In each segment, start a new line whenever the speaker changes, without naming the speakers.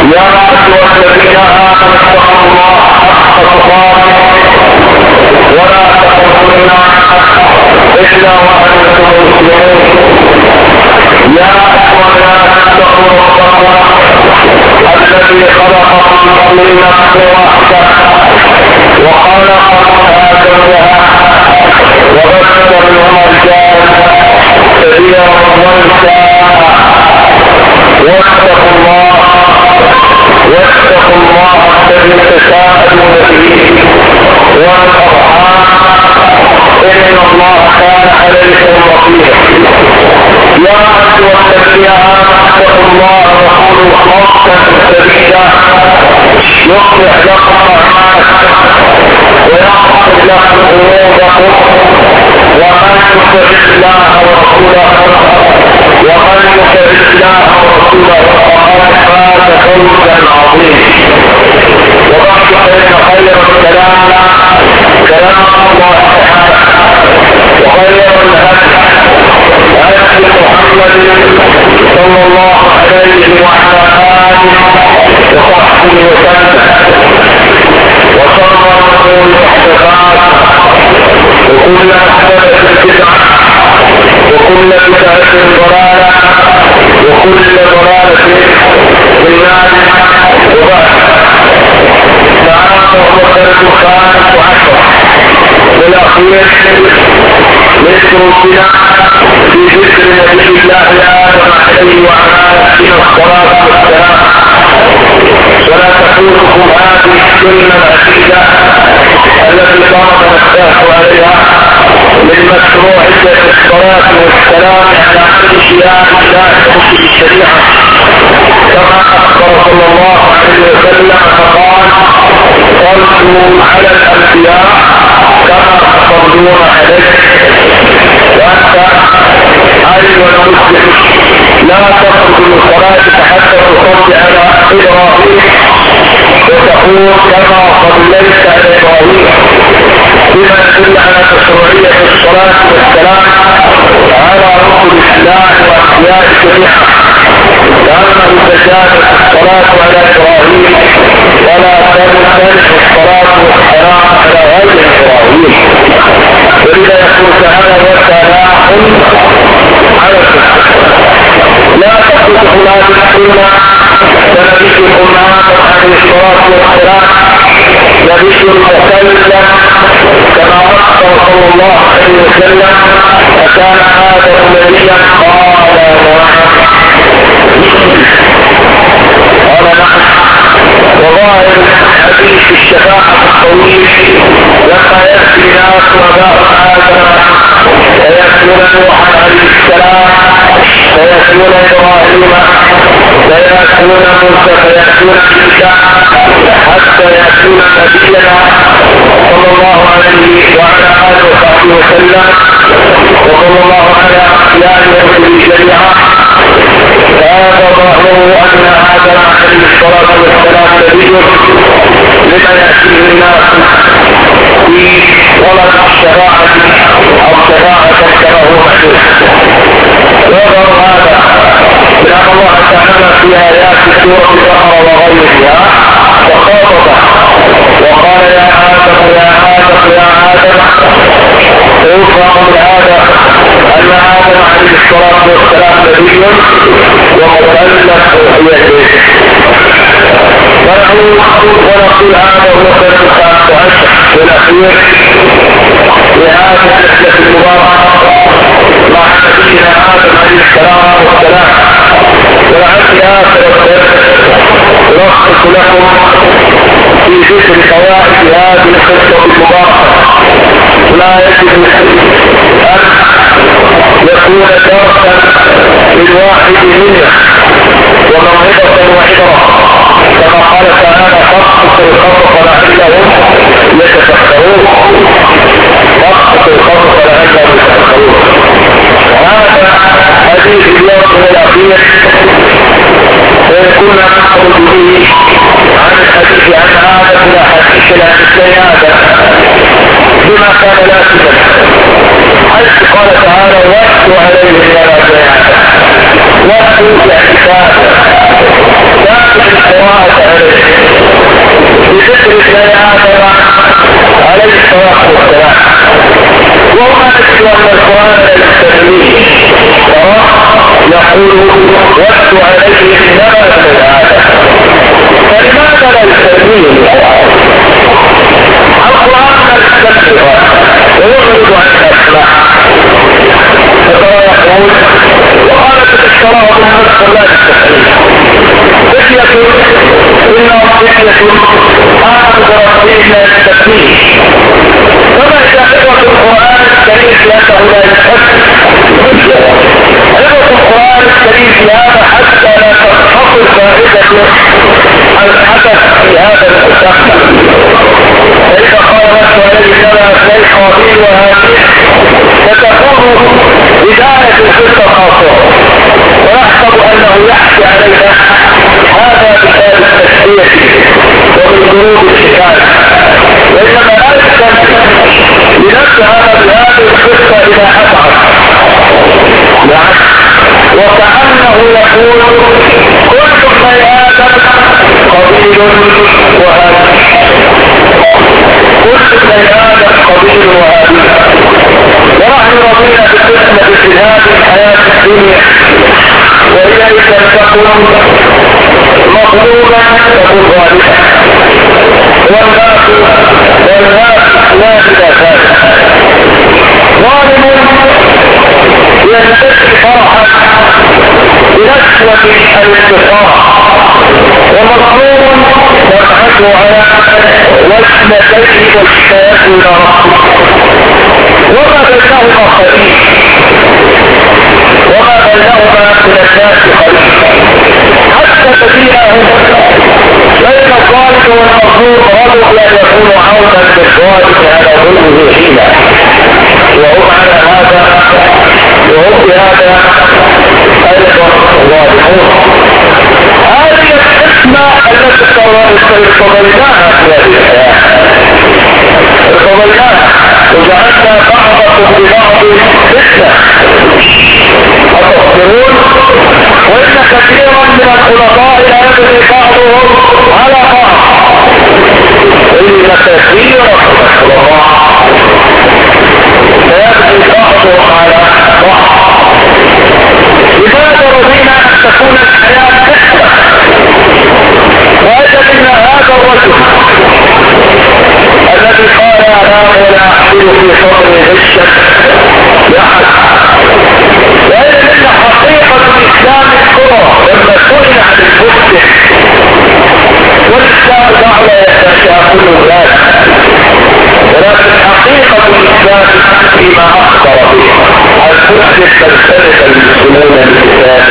يا أيها الذين آمنوا اتقوا الله حق تقاته ولا تموتن إلا وأنتم مسلمون. يا أيها الناس اتقوا ربكم الذي خلقكم من نفس واحدة وخلق منها زوجها وبث منهما رجالا كثيرا ونساء واتقوا الله الذي تساءلون به والأرحام إن الله كان عليكم رقيبا. يا أيها الذين آمنوا اتقوا الله وقولوا قولا سديدا يصلح لكم أعمالكم ويغفر لكم ذنوبكم ومن يطع الله ورسوله فقد فاز فوزا عظيما. وبعد فإن خير الكلام كلام الله تعالى وخير الهدي هدي محمد صلى الله عليه وعلى آله وصحبه وسلم. وشر الأمور محدثاتها وكل محدثة بدعة وكل بدعة ضلالة وكل ضلالة في النار. وبعد فهذا هو الدرس الخامس عشر والأخير من دروسنا في ذكر نبي الله آدم عليه وعلى نبينا الصلاة والسلام. ولا تفوتكم هذه السنة العزيزة التي ضرب نفسه عليها من مشروعية الصلاة والسلام على أنبياء الله وكتب الشريعة كما أخبر صلى الله عليه وسلم فقال: صلوا على الأنبياء كما تصلون عليه. وأنت أيها المسلم لا تخرج من صلاتك حتى تصلي على إبراهيم وتقول كما صليت على إبراهيم، بما يدل على مشروعية الصلاة والسلام على رسل الله وأنبياء الشريعة، لأنه تجاوز الصلاة على إبراهيم ولا تنسى الصلاة والسلام على غير إبراهيم. ولذا يقول تعالى: وسلام على السنة. لا تخطئ هذه السنة كنبي الأمهات عليه الصلاة والسلام نبي مكلم كما أخبر صلى الله عليه وسلم: أكان هذا نبيا؟ قال نعم. وظاهر حديث الشفاعة الطويل لما يأتي ناس وباء آدم فيأتون نوحا عليه السلام فيأتون إبراهيم فيأتون موسى فيأتون عيسى حتى يأتون نبينا صلى الله عليه وعلى آله وصحبه وسلم وصلى الله على أحيان رسل الشريعة. فهذا ظاهره أن آدم عليه الصلاة والسلام نبي لما يأتيه الناس في طلب الشفاعة أو شفاعة كما هو محدود. ويظهر هذا لأن الله تعالى في آيات سورة البقرة وغيرها وخاطبه وقال: يا آدم يا آدم يا آدم. ويفهم من هذا أن آدم عليه الصلاة والسلام نبي ومكلف بيده. ونقول هذا هو الدرس الخامس عشر والأخير لهذه الرحلة المباركة مع نبينا آدم عليه الصلاة والسلام. ولعلي آخر الدرس ألخص لكم في ذكر فوائد هذه القصة المباركة. لا يجب أن يكون درسا للواحد منا وموعظة وعبرة، كما قال تعالى: فاقصص القصص لعلهم يتفكرون. فاقصص القصص لعلهم يتفكرون. هذا حديث اليوم الأخير كنا نخرج به عن الحديث عن آدم إلى حديث الأنبياء آدم بما كان لازما، حيث قال تعالى: واتلو عليهم يا آدم. واتلو باعتقاد ثابت القراءة آمن بربهم لا يستثنيه. كما إذا حفظ القرآن الكريم في أنه لا يستثني، حفظ القرآن الكريم في هذا حتى لا تنحصر فائدة الحدث في هذا المستقبل. فإذا قال نفسه عليه إنما أثني قابيل وهابيل ستكون بداية القصة خاصة، ويحسب أنه يحكي عليها هذا مثال التسلية ومن ذنوب الحكاية، وإنما لا يمكن لنفسها بهذه القصة إلى أبعد. وكأنه يقول كل ابن آدم قبيل وهابيل، كل ابن آدم قبيل وهابيل، ونحن رضينا بالقسمة في هذه الحياة الدنيا، وإليك أن تكون مظلوما تكون ظالما، والناس لا إلى ذلك. ظالم ينتهي فرحا بنشوة الانتصار، ومظلوم يبحث على وجنتيه والشاة إلى ربه، وما بينهما خليل، وما بينهما من الناس خليل، حتى تبينهم بين الظالم والمظلوم رجل لا يكون عونا للظالم على ظلمه حينا، وهم على هذا وهم بهذا ايضا ظالمون. هذه الحكمة التي ارتضيناها في هذه الحياة، ارتضيناها وجعلنا بعضكم ببعض فتنة أتصبرون. وإن كثيرا من الخلطاء لا يبني بعضهم على بعض، إن كثيرا من الخلطاء لا يبني بعضهم على بعض. لماذا رضينا أن تكون الحياة فتنة؟ وأجل إن هذا الرجل الذي قال أنام ولا أحمل في صدري غشا لأحد، وإن إن حقيقة الإسلام الكبرى لما سئل عن المسلم والإسلام دعوة يتشاء كل ذلك، ولكن حقيقة الإسلام فيما أخبر به المسلم تختلف المسلمون الإسلام.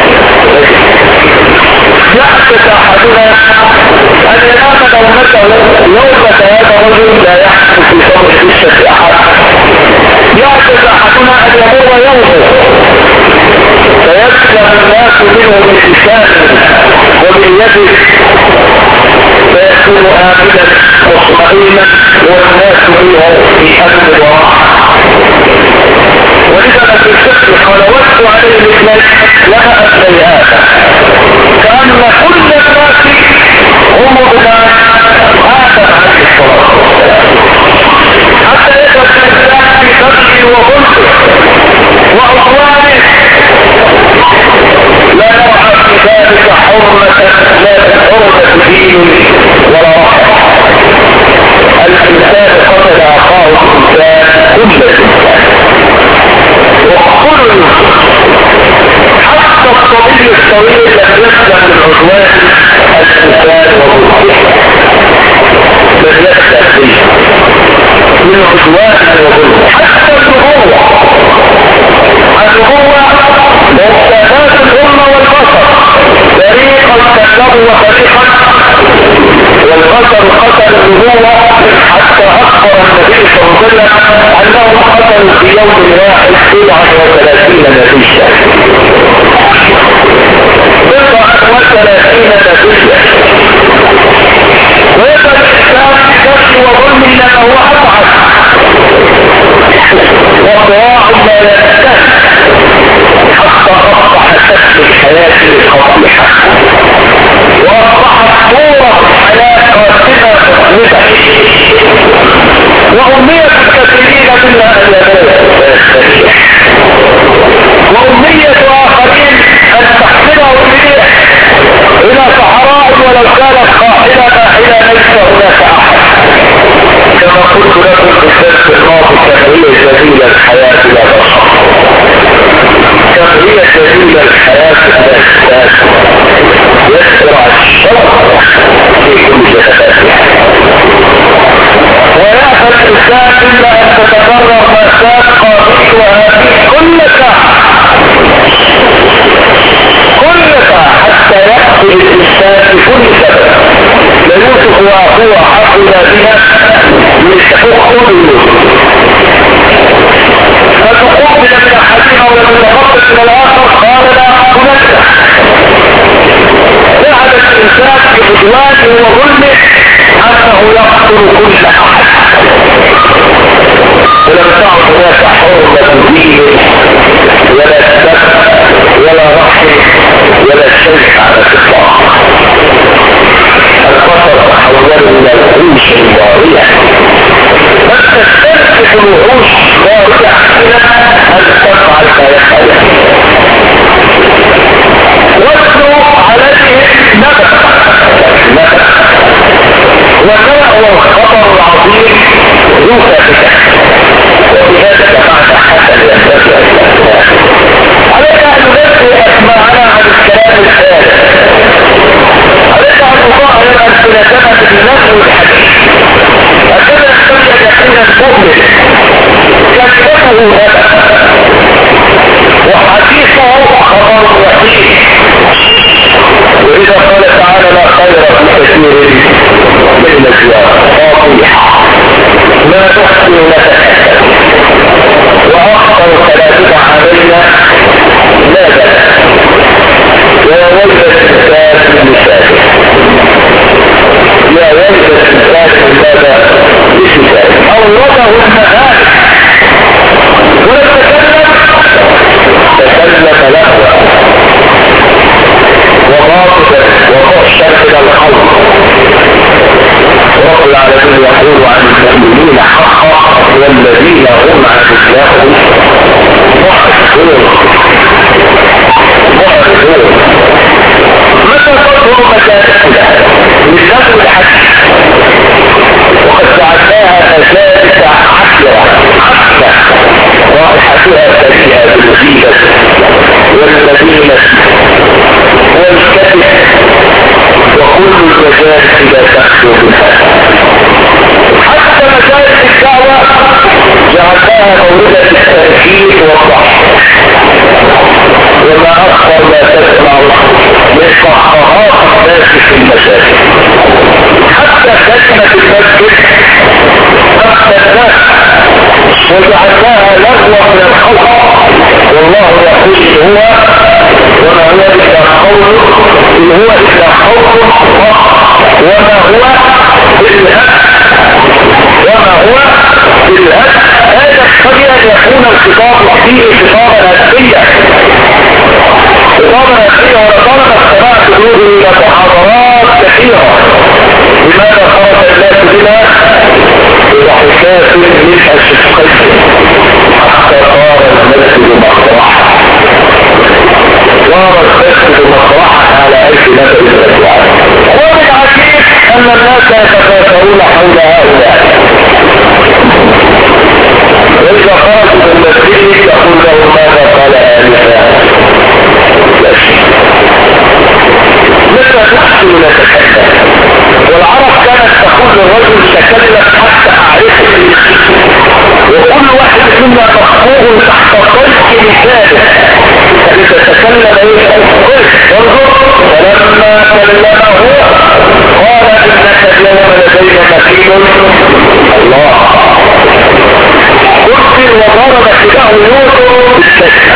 يحدث أحدنا أن ينام نومته نومة هذا الرجل لا يحدث في صدر غشة أحد. يحدث أحدنا أن يمر يومه فيسلم الناس منه بلسانه وبيده، فيكون آمنا مطمئنا والناس منه في أمن وراحة. ولذا في الفقه قال وجدت عليه الاثنين لما أثني هذا، كأن كل الناس هم ابناء آدم عليه الصلاة والسلام، حتى يدرس الإنسان في خلقه وخلقه وأطوانه لا يرعى في ذلك حرمة لا حرمة دين ولا رحمة. الإنسان قتل أخاه الإنسان كل الإنسان، وكل حتى الطبيب الطويل لم يسلم من عدوان الإنسان وظلمه، لم يسلم فيه من عدوان وظلمه. حتى النبوة مختلفات الأمة والبشر، فريقا كذبوا وفريقا، والبشر قتل النبوة حتى أخبر النبي صلى الله عليه وسلم أنهم قتلوا في يوم واحد 37 نتيجة، 39 نتيجة. ويبقى الإسلام بكفر وظلم لما هو أبعد، وصراع لا يستهل حتى أصبح شكل الحياة القبيحة، وأصبحت صورة الحياة قاتمة مخلفة، وأمنية الكثيرين منها أن يموت ويستريح، وأمنية وظلمه انه يقتل كل احد، ولم تعد هناك حرمة دين ولا سب ولا رحم ولا شيء على الاطلاق. البشر تحولوا الى الوحوش الضارية، فتستنفذ الوحوش ضارية ان تفعل ما يفعل. واتلو عليهم نبأ والنبأ هو الخطر العظيم ذو فائدة، وبهذا معنى حسن ينبغي ان يكون علينا ان ننبه اسماعنا عن الكلام الثالث، علينا ان نظاهر السنتنا بالنفس والحديث هكذا ينبغي ان يكون المؤمن كلمته نبأ وحديثه خبر وحيد. وإذا قال تعالى لا خير في كثير من الأشياء صحيحة ما تحسن نتكلم وأخطر كلامك علينا لا بأس. يا ويل الإنسان بلسانه، يا ويل الإنسان بلسانه أورده المهالك ولم تكلم لهوة وباطلا وفحشا الى الخلق. رب العالمين يقول عن المؤمنين حقا والذين هم عن الله معرضون. متى تظهر مكانتنا للنفس الحديث وقد جعلناها مجالس عشرة رائحتها سيئة بالغيبة والمدينة والكذب وكل المجالس لا تخلو منها. حتى مجالس الدعوة جعلناها موردة التأكيد والضحك، وما أكثر ما تسمع من صحراء الناس في المساجد. حتى كلمة المسجد أفتناها وجعلناها لغوة من الخلق، والله يقول هو وما هو إلا قول إن هو إلا قول وما هو بالهد وما هو بالهد. هذا يقتضي أن يكون الخطاب فيه خطابا هدفيا، خطابا هدفيا. ولطالما استمعت قلوبي إلى محاضرات كثيرة لماذا خرج الناس بنا بضحكات من الشقين حتى صار المسجد مطرحا، صار المسجد مطرحا على ألف نبأ الأسوار. ومن عجيب أن الناس يتفاكرون حول هؤلاء، وإذا خرجوا من المسجد يقول لهم ماذا قال آنفا؟ لا شيء. متى تحسن نتكلم؟ والعرب كانت تقول للرجل تكلم حتى أعرفه، وكل واحد منا مخبوه تحت طيف لسانه إذا تكلم ايه انظر. فلما كلمه قال انك اليوم لدينا مكين الله ارسل وضرب كده يوسف بالكلمة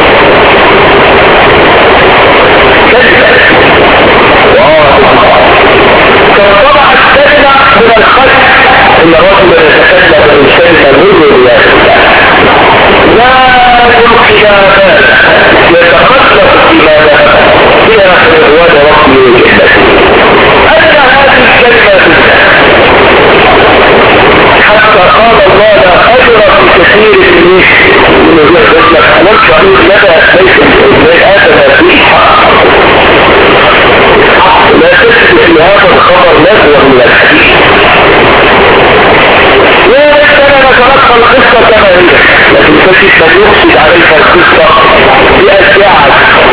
فطبع الكلمة من الخلق ان الرجل يتكلم بالكلمة منه رياضة لا يلقي بال يتخلف بماذا فيها من الواد ربي وجهته. أن هذه الكلمة حتى قال الله لا خير في كثير من الرسل والشعور لدى ليس آدم فيه حق. لا تثبت في هذا الخبر نزوة من الحديث. ولكن نتلقى القصة كما هي، لكن تجد من يقصد عليك القصة بأشياء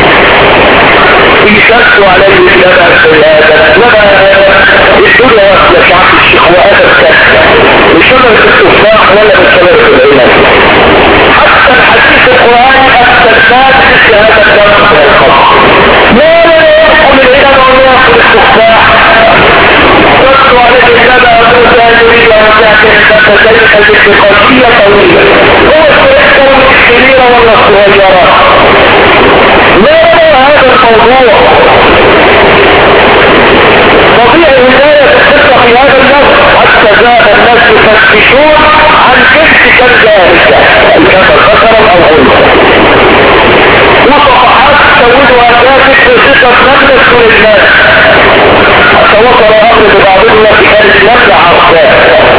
يشد عليه لنا السيادة لنا الدنيا وأسل شعب الشيخ وأدب كثيرا بشبه التفاح ولا بشبه العنب. حتى الحديث القرآني أستثنات في هذا الدرس من الخلق لا يحكم العنب ولا يأكل التفاح. تدخل عليه النبأ موسى يريد أن تعتقد فتلك الاتقاطية طويلة هو سيحكم الكبيرة ولا الصغيرة. لا هذا الموضوع طبيعي التي كانت نبع عرفات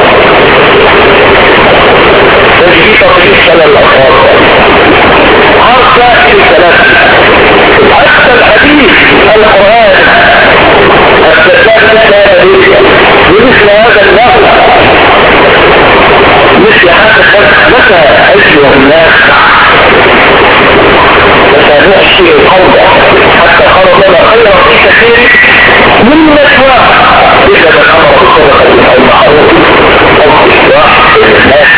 تجي تطريق على الأطراف عرفات الثلاثة حتى الحديث القرآن الثلاثة الثلاثة بمثل هذا النقل مثل هذا الخلق متى أجل الناس متى نحشي القوم حتى خرج لنا خيرا في كثير من نجوى إذا من أمر الصدقة أو المعروف أو الإصلاح للناس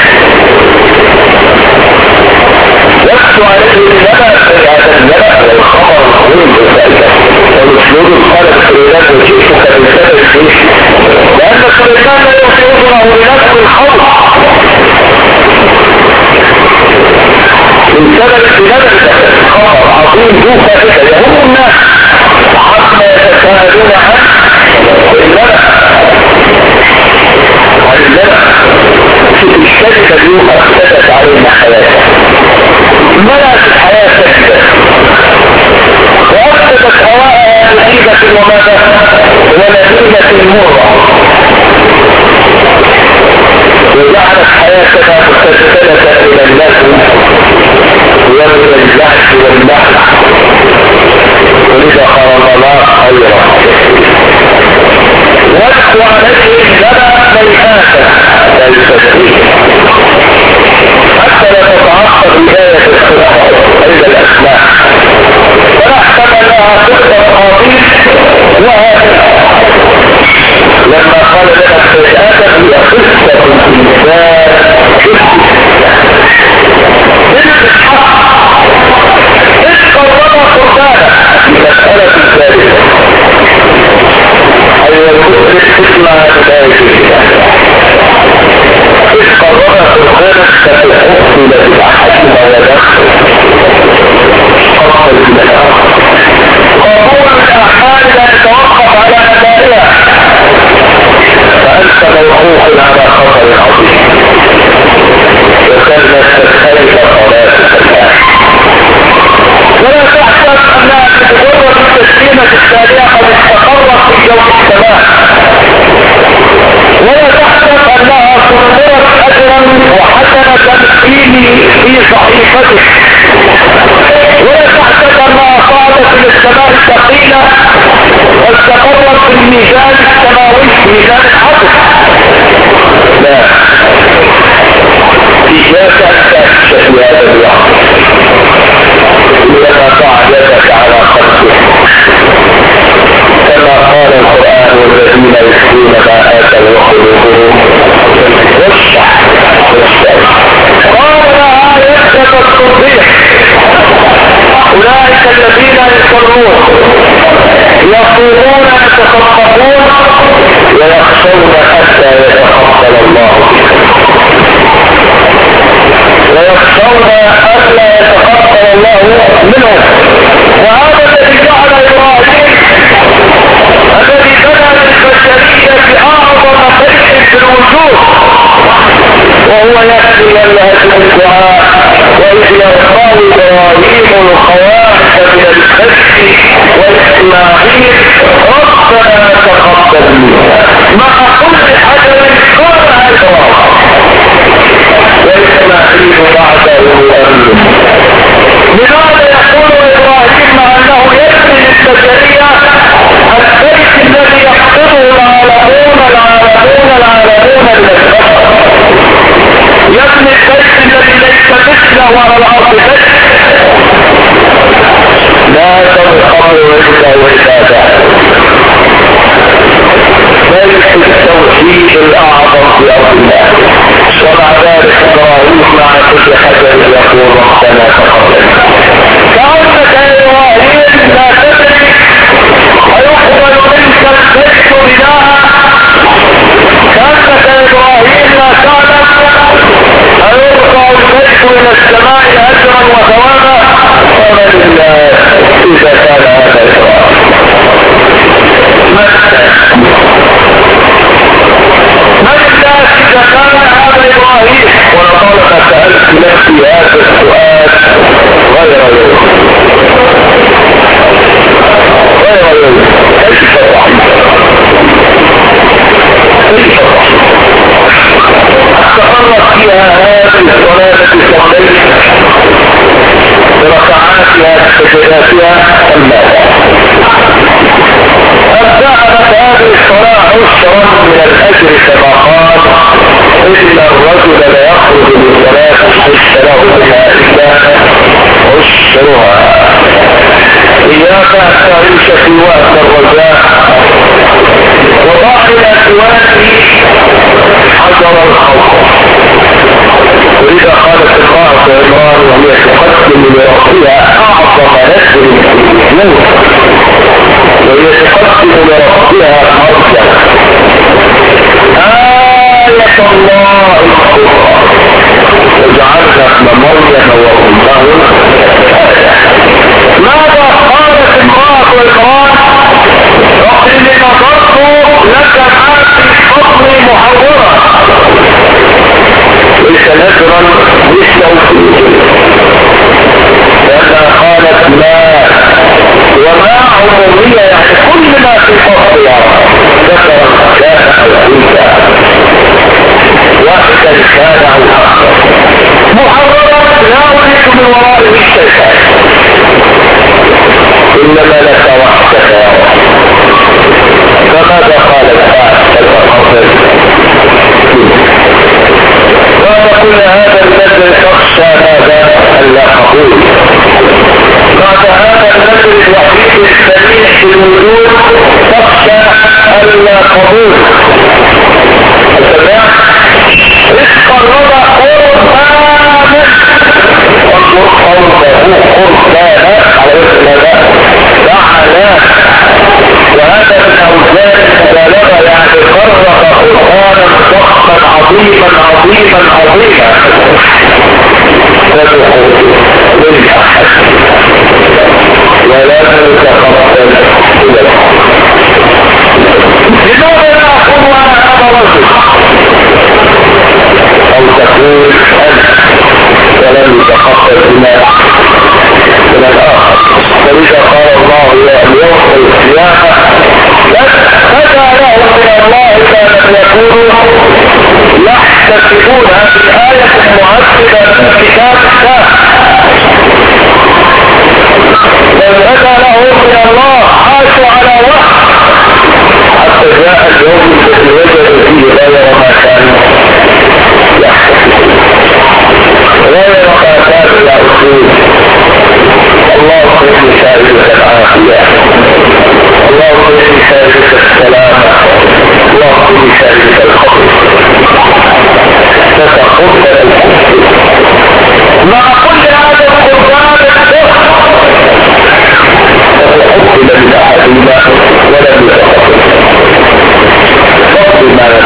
يكتب عليه النبأ في هذا النبأ والخبر العظيم بالفائدة والأسلوب الخالق سليمان وجئتك بالسبب فيه لأن سليمان لا يصيبه لنفس الخوف من سبب نبأ خبر عظيم ذو فائدة يهم الناس عما يتساءلون عن النبأ في الشركة اليوم أفسدت علينا حياتها ملأت الحياة سجدة وأفسدت هواءها نتيجة وماذا ونتيجة مرة وجعلت حياتنا مستسلسلة إلى اللهو ومن الجهل واللهو ولذا خرج الله خيرا وادخل عليه النبأ ميحاتا لا يستسلم حتى لا تتعصب بداية الخلق عند الأسماء ونحسب أنها تقدر قاضي وهكذا لما قال لنا السيئات هي قصة الإنسان بالحق إذ قرر قربانا في مسألة الثالثة أي المسلم اسمها بداية إذ قرر قربانا فتحصل بالأحد ويدخل قصر بالأحد قبول الأعمال لا يتوقف على أدائها فأنت موقوف على خطر عظيم وكان تستخيل صلاتك الآن ولا تحسب أنها بمجرد التسليمة التالية قد استقرت في جو السماء ولا تحسب أنها صدرت أجرا وحسنة في صحيفتك ولا تحسب أنها صعدت إلى السماء الثقيلة واستقرت في الميزان السماوي ميزان العدل لا إياك أن تأكد في هذا الوقت لما ضع يدك على خلقه كما قال القرآن والذين يخفون ما آتوا وقلوبهم واشح قال لها يكتب الصديق أولئك الذين يصلون يصومون يتصدقون ويخشون حتى يتقبل الله ويخشون ألا يتقبل الله منهم وهذا الذي جعل إبراهيم الذي بنى للبشرية أعظم بيت في الوجود وهو يأتي يلهج الدعاء وإذ يرفع إبراهيم القواعد من البيت وإسماعيل ربنا تقبل منا مع كل حجر قال إبراهيم وإسماعيل بعده أمين لماذا يقول إبراهيم مع أنه يبني للبشرية البيت الذي يقصده العالمون من البشر يبني البيت الذي ليس ذكرا كان او انثى واحدا كان او اخر محررا لا اريد من ورائه الشيطان انما لك وحدك يا رب. فماذا قال الآن وتقول هذا الذي تخشى ماذا الا قبول بعد هذا الذي الوحيد السميع في الوجود تخشى الا قبول السماع رزق الرضا قربانا انظر قوله قربانا على اسم ماذا فعلا وهذا من اوزان المبالغه يعني قرب قرآنا ضخما عظيما عظيما عظيما تدعو للاحد ولا تتقبل الى الحق. لماذا لا اقول انا هذا رجل او تقول انت ولم يتقبل من الاخر. فلذا قال الله اليوم القيامه بدا لهم من الله ما لم يكونوا يحتسبون. هذه آية معذبة من كتاب الله. بدا لهم من الله عاشوا على وحي حتى جاء اليوم الذي وجدوا فيه غير ما كانوا يحتسبون غير ما كانوا يعرفون. اللهم اني سائلك العافيه اللهم اني سائلك السلامه اللهم اني سائلك الخير فتقبل الكفر مع كل هذا القربان الكفر فتقبل من احدهما ولم يتقبل فقد ماذا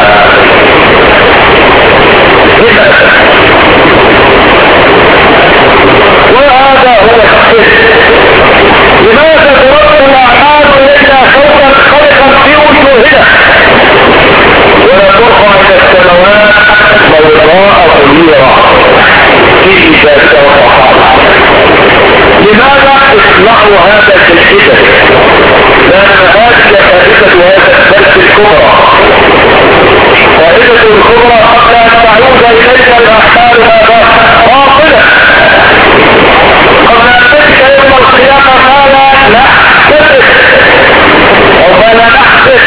وهذا هو السر. لماذا ترد الاعمال الينا شوقا خلقا في وجوهنا ولا ترفع الى السماوات بيضاء منيرة في ذات وصحابه؟ لماذا اصنعوا هذا في الحدث؟ لان هذه فائدة هذا الدرس الكبرى. فائدة الكبرى قبل ان تعود الينا الاعمال هذا باطلة قبل ان تجد يوم القيامة ما لا نحتسب او ما لا نحسب.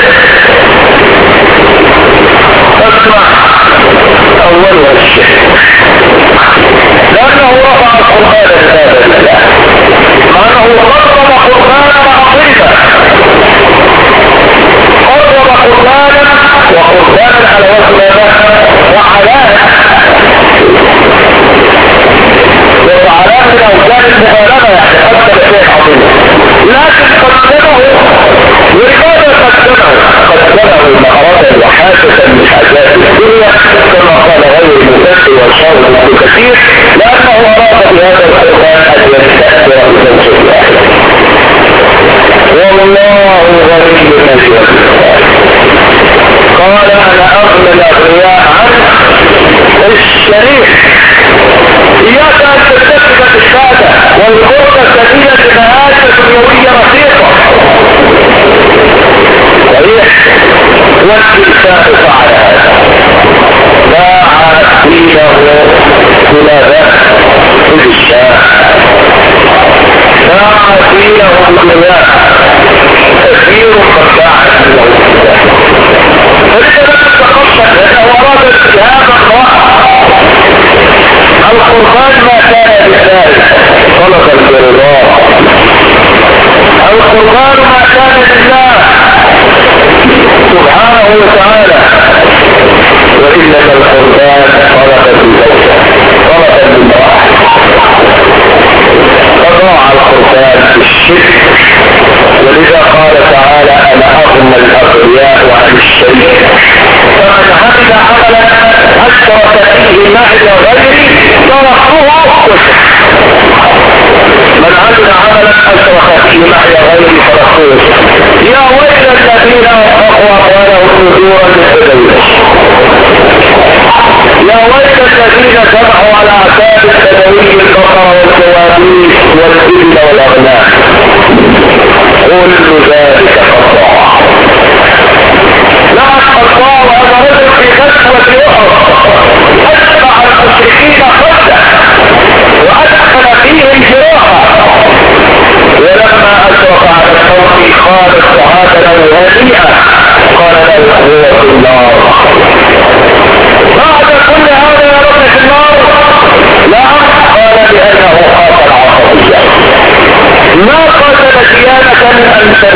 اسمع اولها الشرك لانه رفع القرآن لهذا الله مع انه قرب قرآنا عظيما قرب قرآنا وقرآنا على وزن وعلامة وعلامة من اوزان المغالبة يعني قدم شيء عظيم لكن قدمه ولماذا قدمه مهارة وحاسة من حاجات الدنيا كما قال غير المفسر والشاهد ابن كثير لانه اراد بهذا القرآن ان يستأثر بنفس الله والله غني مجيد. قال انا اغنى الاغنياء عن الشريك. اياك ان تتخذ بالشهاده والقرب سبيلا لمآسي دنيويه رخيصه صحيح والانسان فعل هذا باع دينه بماذا؟ بالشاه باع دينه بالدنيا كثير من باع دينه بالله. فلذا لم تتقصد لانه اراد اتهام الله. القرآن ما كان لله طلبا برضاه. القرآن ما كان لله سبحانه وتعالى وإنما القرآن طلبا بالزوجة طلبا بالمرأة. فضاع القرآن بالشرك ولذا قال تعالى انا اغنى الاغنياء عن الشريك. فمن عمل عملا اشرك فيه معي غيري تركته وشرك. من عمل عملا اشرك فيه معي غيري تركته وشرك. يا ويل الذين انفقوا اموالهم نذورا للبدوية. يا ويل الذين جمعوا على اعتاب البدوي البقر والجواميس والابل والاغنام كل ذلك قد ضاع.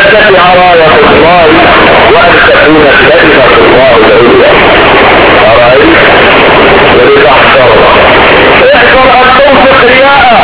ترتفع راية الله وأن تكون كلمة الله العليا. أرأيت؟ ولتحذر احذر أن تنفق رياء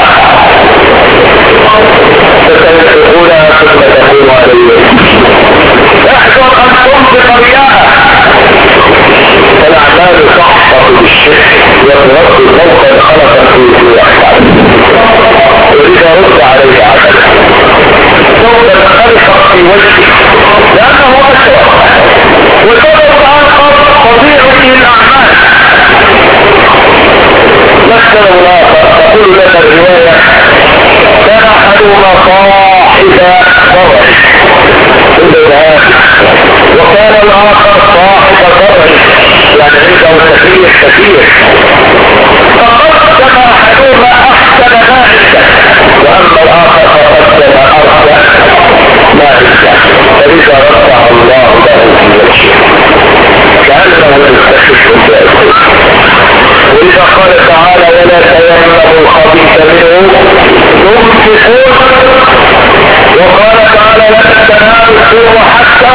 فتنفقونها ثم تكون عليهم. احذر أن تنفق رياء فالأعمال تحفظ بالشرك وترد فوق الخلق في وجوه ولذا رد عليه عمل فوق الخلق في وجهه لأنه أشرف وسبب آخر تضيع به الأعمال. مثل الآخر تقول لك الرواية كان أحدهما صاحب ضرع وكان الآخر صاحب ضرع يعني عنده كثير فقدم أحدهما أحسن ما عنده وأما الآخر فقدم أرضى ما عنده فلذا رفع الله له في وجهه كأنه يستخف ذلك. ولذا قال تعالى ولا تيمموا الخبيث منه تنفقون وقال تعالى لن تنالوا البر حتى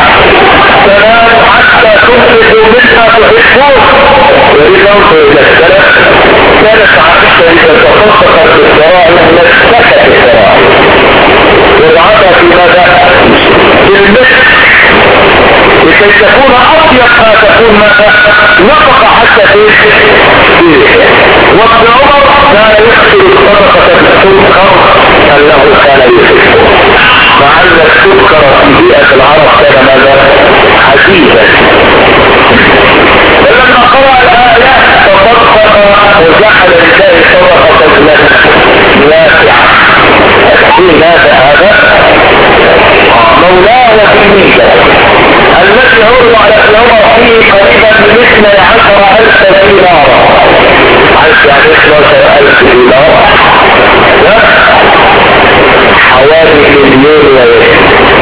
تنفقوا مما تحبون. ولذا انظر الى السلف كانت عائشة اذا تصدقت بالدراهم مسكت الدراهم وضعتها في ماذا؟ في المسك لكي تكون اطيب ما تكون ماذا؟ نفقة حتى فيه. وابن عمر كان يكثر الصدقة بالسكر انه كان يحبه مع ان السكر في بيئة العرب كان ماذا؟ حديثا. فلما قرأ الآيات تصدق وجعل لله صدقة نافعة. في هذا مولاه وتلميذه الذي عرض على ابن عمر فيه قريبا من 12,000 دينار. عارف يعني 12,000 دينار؟ حوالي 1,000,000 ويسر.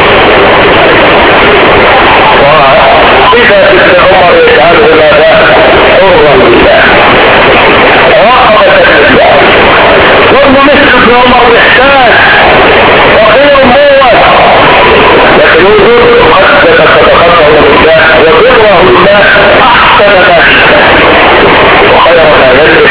إذا ابن عمر يجعله ماذا؟ حرا لله رقبة لله. والمثل ابن عمر محتاج فقير موت لكن يوجد قد تتخطى لله وبره الله أحسن ما وخير ما يلبس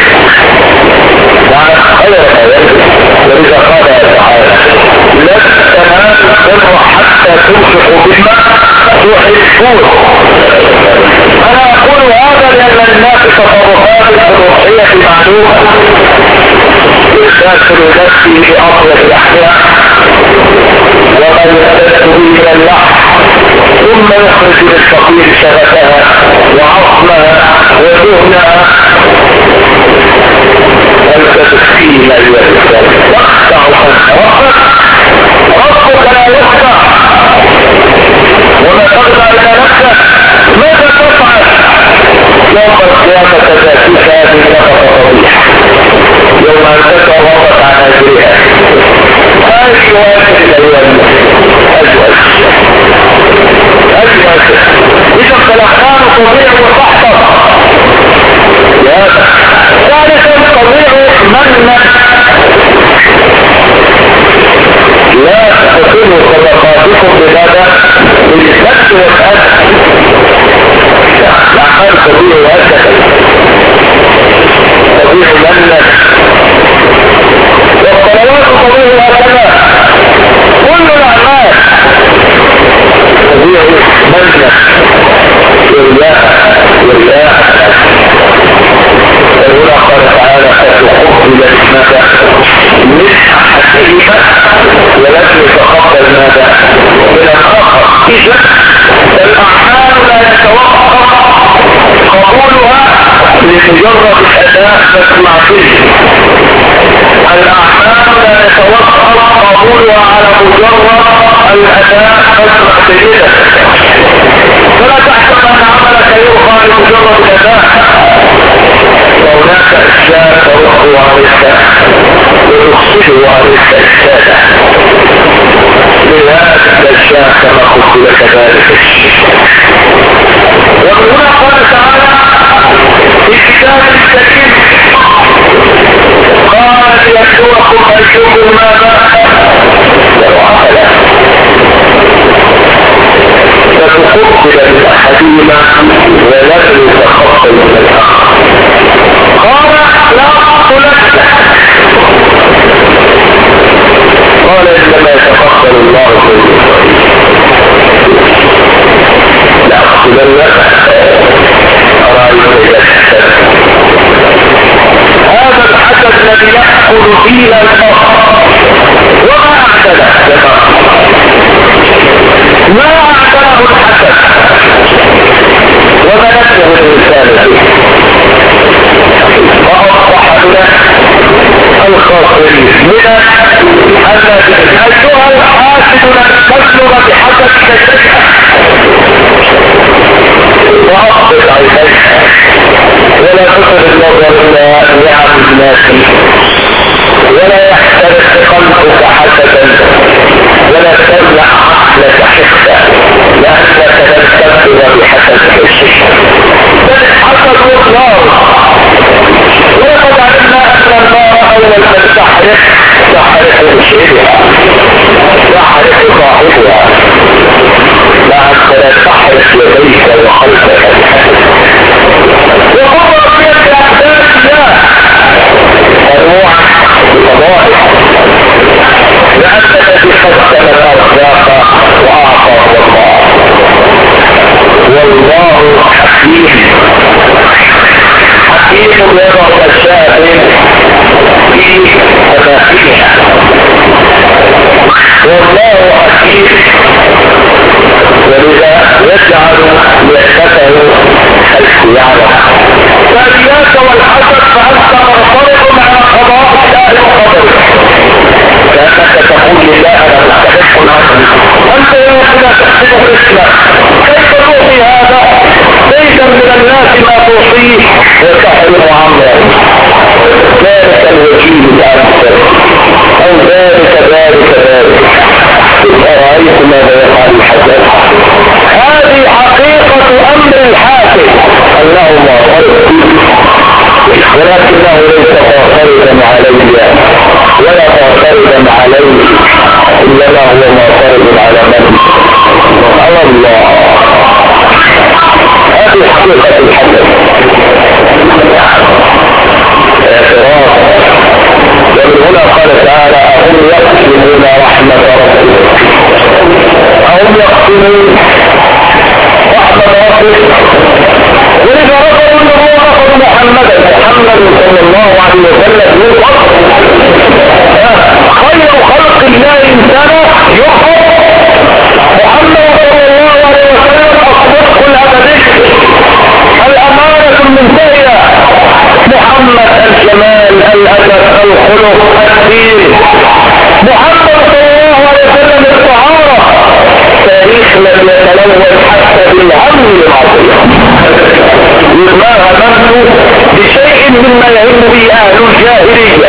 خير ما يلبس. ولذا قال تعالى لن تنالوا البر حتى تنفقوا بما تحبون. أنا أقول هذا لأن الناس تصرفات الروحية معلومة يستأثر نفسه بأطلق لحمها وما يستأثر به من اللحم ثم يخرج للفقير شبكها وعصمها ودهنها. أنت تسكين أيها الإسلام تقطع ربك لا يقطع وما تقطع إلى نفسك ماذا تفعل؟ يوم القيامة تأتيك هذه النفقة فضيحة يوم أن تتوقف عن أجرها. هذه واجب أيها الأجوال إذا فالأحكام تضيع وتحفظ. ثالثا تضيع منك لا تقوموا صدقاتكم بماذا؟ بالسد والأسد. الأحكام تضيع وأسد تضيع منك والصلوات تضيع وأسد. كل الأعمال تضيع منك والله فهنا قال تعالى فتقبل ماذا؟ من أحدهما ولم يتقبل ماذا؟ من الآخر. إذا الأعمال لا يتوقف قبولها لمجرد الأداء تسمع فيه. الأعمال لا يتوقف قبولها على مجرد الأداء تسمع فيه. فلا تحسب أن عملك يرفع لمجرد الأداء. وهناك أشياء ترفع عليك وتخصده عليك السادة. لهذه الأشياء كما قلت لك ذلك الشيء. ومن هنا قال تعالى في كتاب الكريم قال ليبلوكم أيكم ماذا؟ من احدهما ولم يتخطى من الاخر. قال لا اقتلك، قال انما يتقبل الله من لا اقتلك ارايت اذا هذا الحسد الذي يأكل فينا المرء وما اعتله ما اعتله الحسد وما نفسه الانسان فيه، واصبح لنا الخاسرين من الذين ايها الحاسد لن تبلغ بحسدك شيئا واغضب عينيك ولا تصل النظر الى نعم الناس ولا يحترق قلبك حسدا ولا تمنع عقلك حقدا لانك لن تبلغ بحسدك شيئا بل الحسد هو النار، ولقد علمنا ان النار اول من تحرق مشعلها تحرق صاحبها، لا انت لا تحرق يديك وخلفك وقل ربك الاحداث الله انواع الفضائح لانك بقدم الارزاق واعطى والله حكيم يضع الاشياء في اماكنها والله حكيم ولذا يجعل نعمته الخيانة. فإياك والحسد فأنت مرتبط مع قضاء الله وقدره لأنك تقول لله أنا مستحق الأمر أنت يا أخي لا تحسب الإسلام كيف تعطي هذا ليس من الناس ما تعطيه وتحرم عمله ذلك الوكيل الأمثل أو ذلك أرأيت ماذا يفعل الحسد. هذه حقيقة أمر الحاسد أنه معترض ولكنه ليس معترضا علي ولا معترضا عليه إنما هو معترض على من؟ على الله. هذه حقيقة الحسد اعتراض. ومن هنا قال تعالى أهم يقسمون رحمة ربك أهم يقسمون رحمة ربك ولذا رفضوا النبوة رفضوا محمد صلى الله عليه وسلم يرفض خير خلق الله إنسانا يرفض محمد صلى الله عليه وسلم الصدق الأبدي الأمانة المنتهية محمد الجمال الأدب الخلق الدين محمد صلى الله عليه وسلم الطهارة تاريخ لم يتلون حتى بالهم العظيم ما هممت بشيء مما يهم به أهل الجاهلية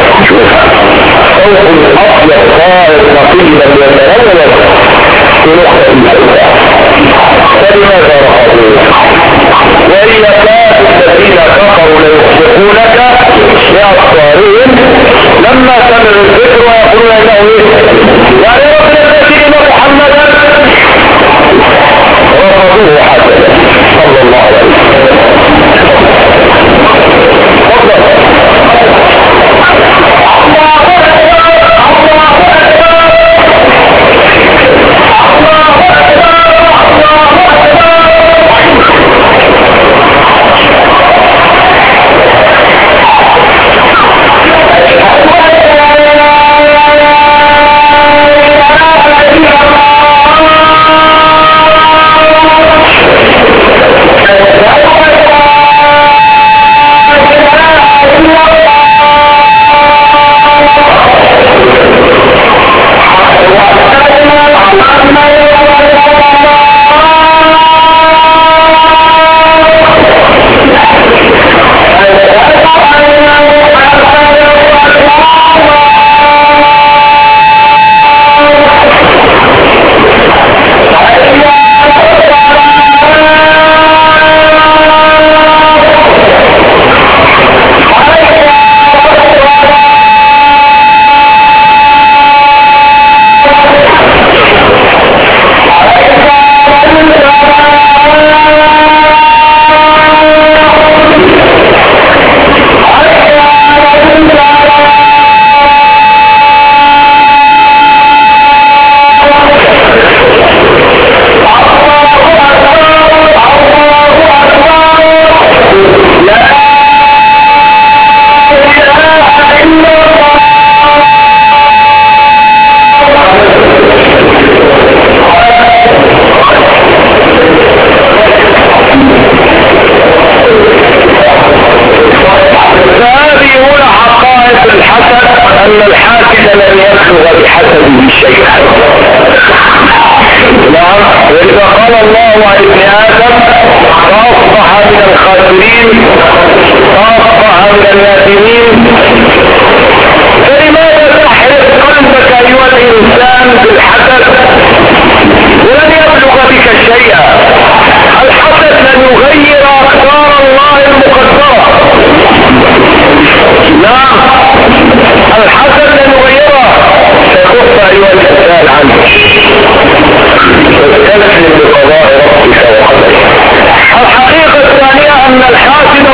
صوت أبيض صائر نقيبا يتلون في نقطة الأساس فلماذا رفضوا وإن كان الذين كفروا ليصدقونك بأبصارهم لما سمعوا الذكر ويقولون انه يعني ربنا سيدنا محمدا رفضوه حسنا صلى الله عليه وسلم. تعالى الله عن ابن آدم فأصبح من الخاسرين فأصبح من النادمين. فلماذا تحرق قلبك أيها الإنسان بالحسد ولن يبلغ بك شيئا؟ الحسد لن يغير أقدار الله المقدرة. نعم الحسد لن يغيرها. فكف أيها الإنسان عنه واستسلم لقضاء ربك وقدره. الحقيقة الثانية أن الحاسد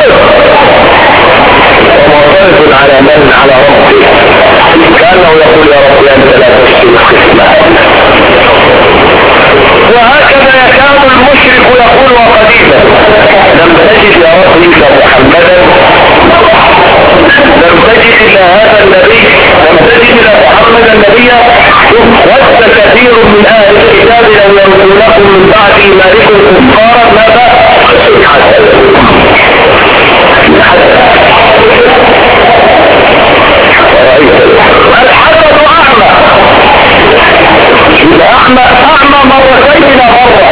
معترض على من؟ على ربه، كأنه يقول يا رب أنت لا تشفي الخصمة. وهكذا يكاد المشرك يقول وقديما لم تجد يا رب إلا محمدا، لم تجد إلا هذا النبي، لم تجد إلا محمدا نبيا. ود كثير من أهل الكتاب لو يردونكم من بعد إيمانكم كفارا ماذا؟ الحسد أعمى، أعمى مرتين إلى مرة،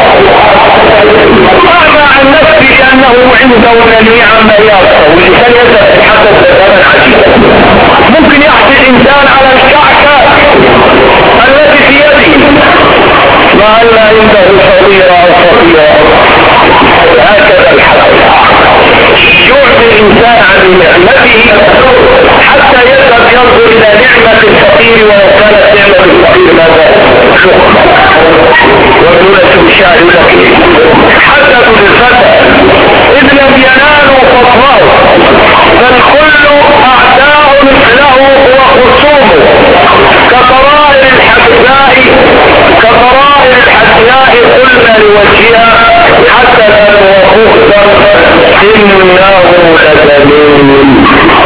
أعمى عن نفسه أنه عنده النعم ما يرى، والإنسان يذهب الحسد زمانا عجيبا. ممكن يحسد إنسان على الكعكة التي في يده مع أن عنده صغيرة أو صغيرة. هكذا الحسد يعطي الإنسان عن نعمته حتى يذهب ينظر إلى نعمة الفقير ولو كانت نعمة الفقير ماذا؟ شكرا. ودولة الشاعر لك حسد الفتى إذ لم ينالوا فضله فالكل أعداء له وخصومه كطرائر الحسناء قلنا لوجهها حسدا وبغضا إنه لذميم.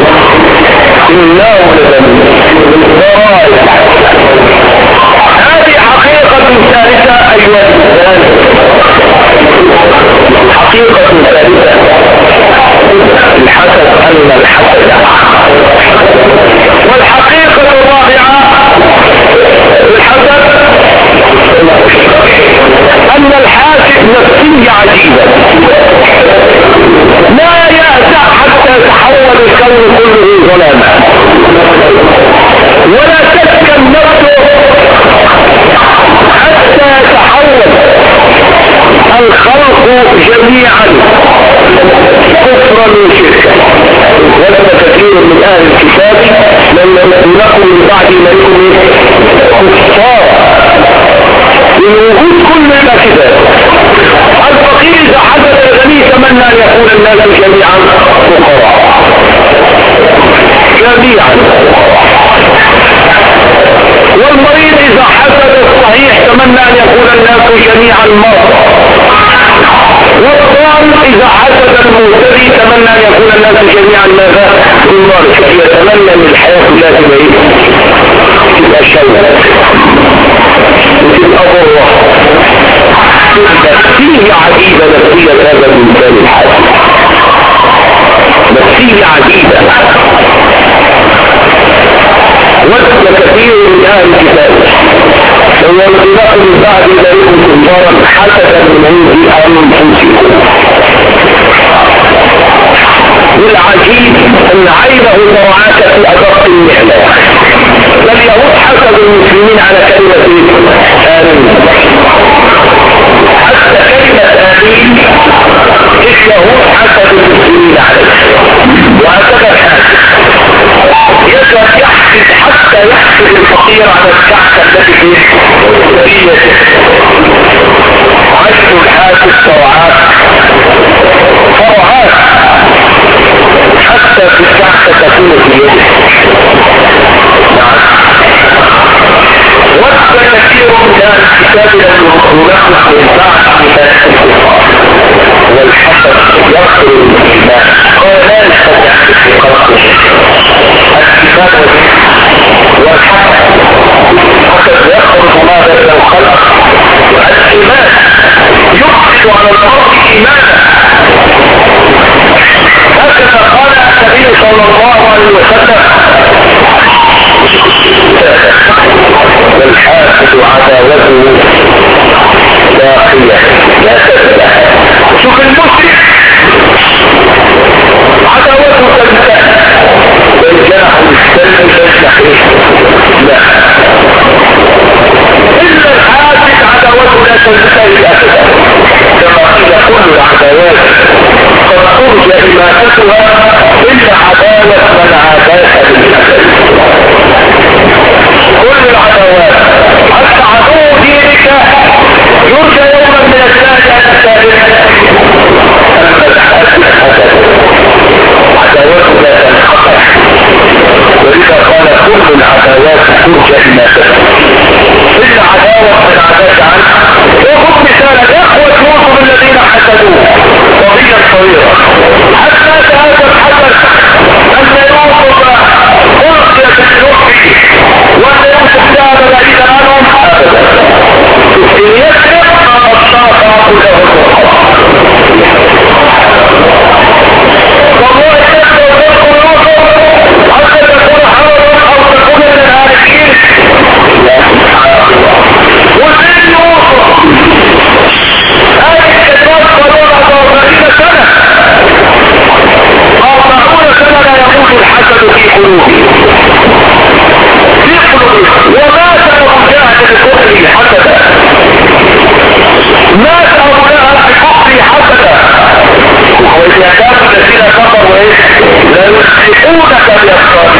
هذه حقيقة ثالثة أيها الإنسان، حقيقة ثالثة الحسد أن الحسد. والحقيقة الرابعة الحسد أن الحاسد نفسية عجيبة لا يأسع حتى يتحول الكون كله ظلاما، ولا تسكن نفسه حتى يتحول الخلق جميعا كفرا وشركا. ولما كثير من اهل الكتاب لم يكن من بعد ايمانكم كفار للوجود كل ما كده. الفقير اذا حدث الغني يتمنى ان يكون الناس جميعا فقراء جميعا. والمريض اذا حدث الصحيح يتمنى ان يكون الناس جميعا مرضى. والضال اذا حدث المهتدي يتمنى ان يكون الناس جميعا ماذا؟ بالنار. يتمنى ان الحياه كلها تبقى شوكه وتبقى ضره. نفسية عجيبة نفسية هذا الإنسان الحاسد، نفسية عجيبة. ود كثير من أهل الكتاب لو يردونكم من بعد ذلكم كفارا حسدا من عند أنفسكم. والعجيب أن عينه ترعاك في أدق النعمة. فاليهود حسدوا المسلمين على كلمة آمين، حتى كلمة آمين اليهود حسدوا المسلمين عليه. وهكذا الحاسد يذهب يحسد حتى يحسد الفقير على الكعكة التي في يده. عين الحاسد فرعات حتى في الكعكة تكون في يده. ود كثير من الكتاب لم مات هؤلاء بكفر حسدا واذا كانوا الذين كفروا لا يسبقونك بأبصارهم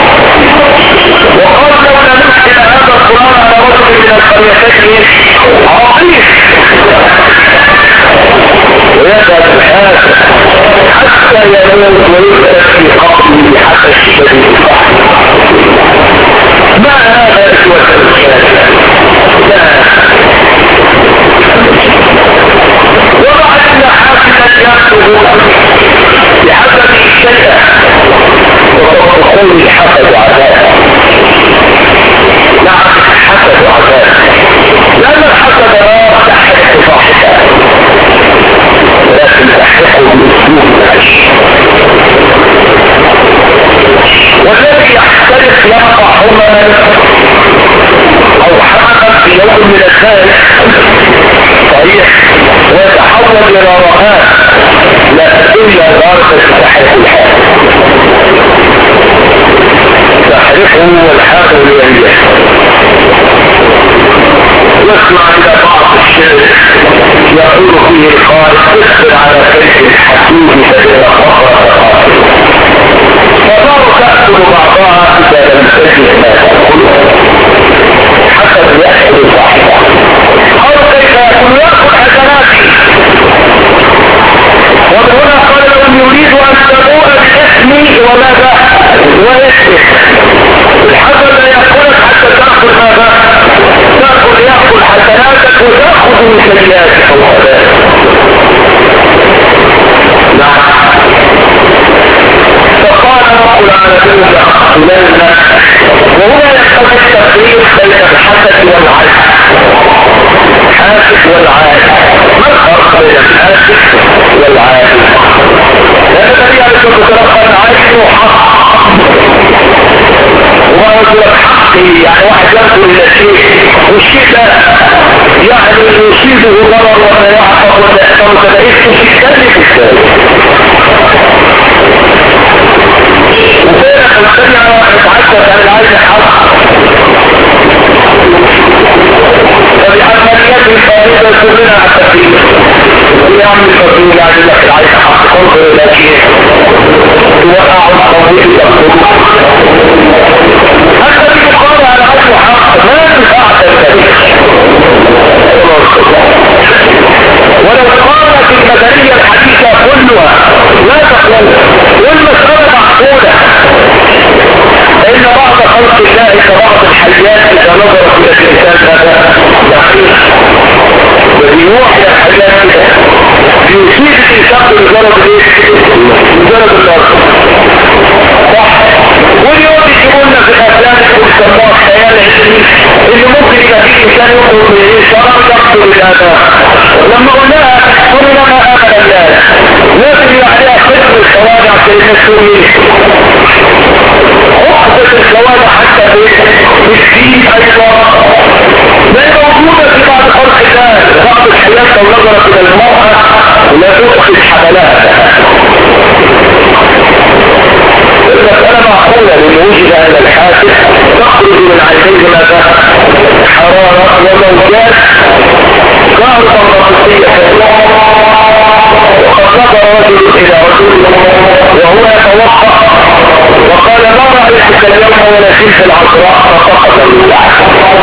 وقال لولا نزل هذا القرآن على رجل من القريتين عظيم ويذهب الحاسد حتى يموت ويكتب في قبره حتى الشديد ما هذا اسوة الشاسد وضع ان حاسدا يكتب بحسب الشيء وتقول الحسد عذاب نعم الحسد عذاب لأن الحسد لا تحرق صاحبه ولكن تحرقه بأسلوب العيش والذي يحترق يقطع حملا أو حملا في يوم من الثالث صحيح ويتحول إلى رهان لا إلا درجة تحرق الحال تحرقه والحاكم لأيه يسمع إلى بعض الشيء يقول فيه القائل اصبر على كيف الحكيم فإذا فقرة قائل فالنار تأكل بعضها إذا لم تجد ما تأكله حسب يأكل صاحبه قالوا كيف يأكل حسناتي ومن هنا قال لهم يريد أن تبوء باسمي وماذا واسمي الحسد يأكلك حتى تأكل ماذا يأكل حسناتك وتأخذ من سيئاتك وحسناتك نعم فقال رب العالمين لأقتلن وهنا يقتضي التفريق بين الحسد والعجز الحاسد والعاجز ما الفرق بين الحاسد والعاجز لأن النبي عليه الصلاة والسلام قال العاجز حق ورجل حقي يعني واحد ينظر الى شيء والشيء ده يعني يصيبه ضرر ولا يعطف ولا يحصل كده اسمه يتكلف الثاني وفينا خلصاني على واحد يتعجب عن العين حق فبحماليات الفريضة كلنا على التفريق ويعمل الفريق يعني لك العين حق قرب الى شيء توقع الطريق تقول هذا يقال على عدو حق ما ينفعت التاريخ ولو قالت المدنية الحديثة كلها لا تقول والمسألة معقولة إن بعض خلق الله كبعض الحيات إذا نظرت إلى الإنسان هذا يقين ويوحي الحيات يصيب الإنسان بمجرد إيه؟ بمجرد النظر صح واليوم يجيبونا في الافلام والسماء خيال علمي اللي ممكن يبقى فيه انسان يخرج من الشرع يقتل الاداء لما قلناها قلنا ما امن الناس لازم عليها قسم الشوارع في المسؤولين عقدة الشوارع حتى في الدين ايضا لا موجودة في بعض خلق الله بعض الحياة لو نظرت الى المرأة لا تؤخذ حملات المسألة معقولة لأن وجد أن الحاسد تخرج من عينيه ماذا؟ حرارة وموجات كهرباء رئيسية وقد نظر رجل إلى رجل وهو يتوقع وقال ما رأيتك اليوم ولا شمس العذراء فسقط من تحت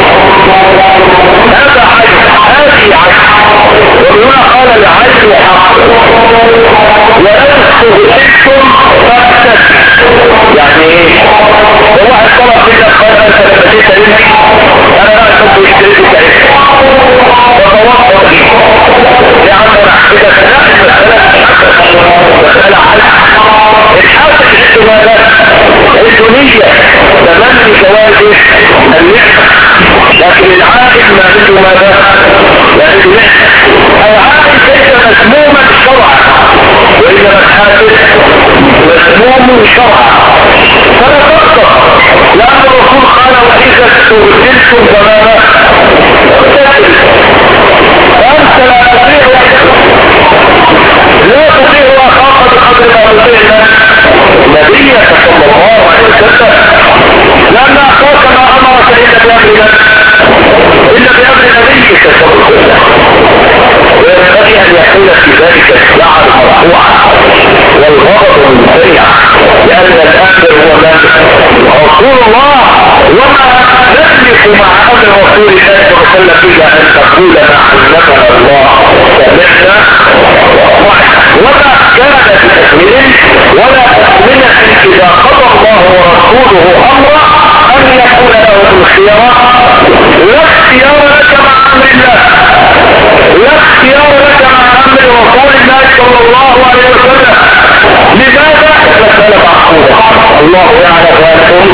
هذا عجل هذه عجل وهنا قال العجل حق ولن تغسلتم فاكتسب يعني ايه هو واحد طلب منك قال انت لما جيت لي انا لا احب اشتريك تعيش وتوقع لي يا عم انا احكيلك لا المسألة على الحاسد الحاسد ماذا الدنيا تمني ذلك الزعل مرفوعا والغضب ممتنع، لان الامر هو من رسول الله، وما نملك مع امر رسول الله صلى الله عليه وسلم الا ان تقول ما علمنا الله سمعنا وما كان بتكميل ولا تكمله اذا قضى الله ورسوله امرا ان يكون له الخيار. لا اختيار لك مع امر الله، لا اختيار لك مع امر رسول الله صلى الله عليه وسلم. لماذا؟ المسألة معقولة، الله يعلم وانتم.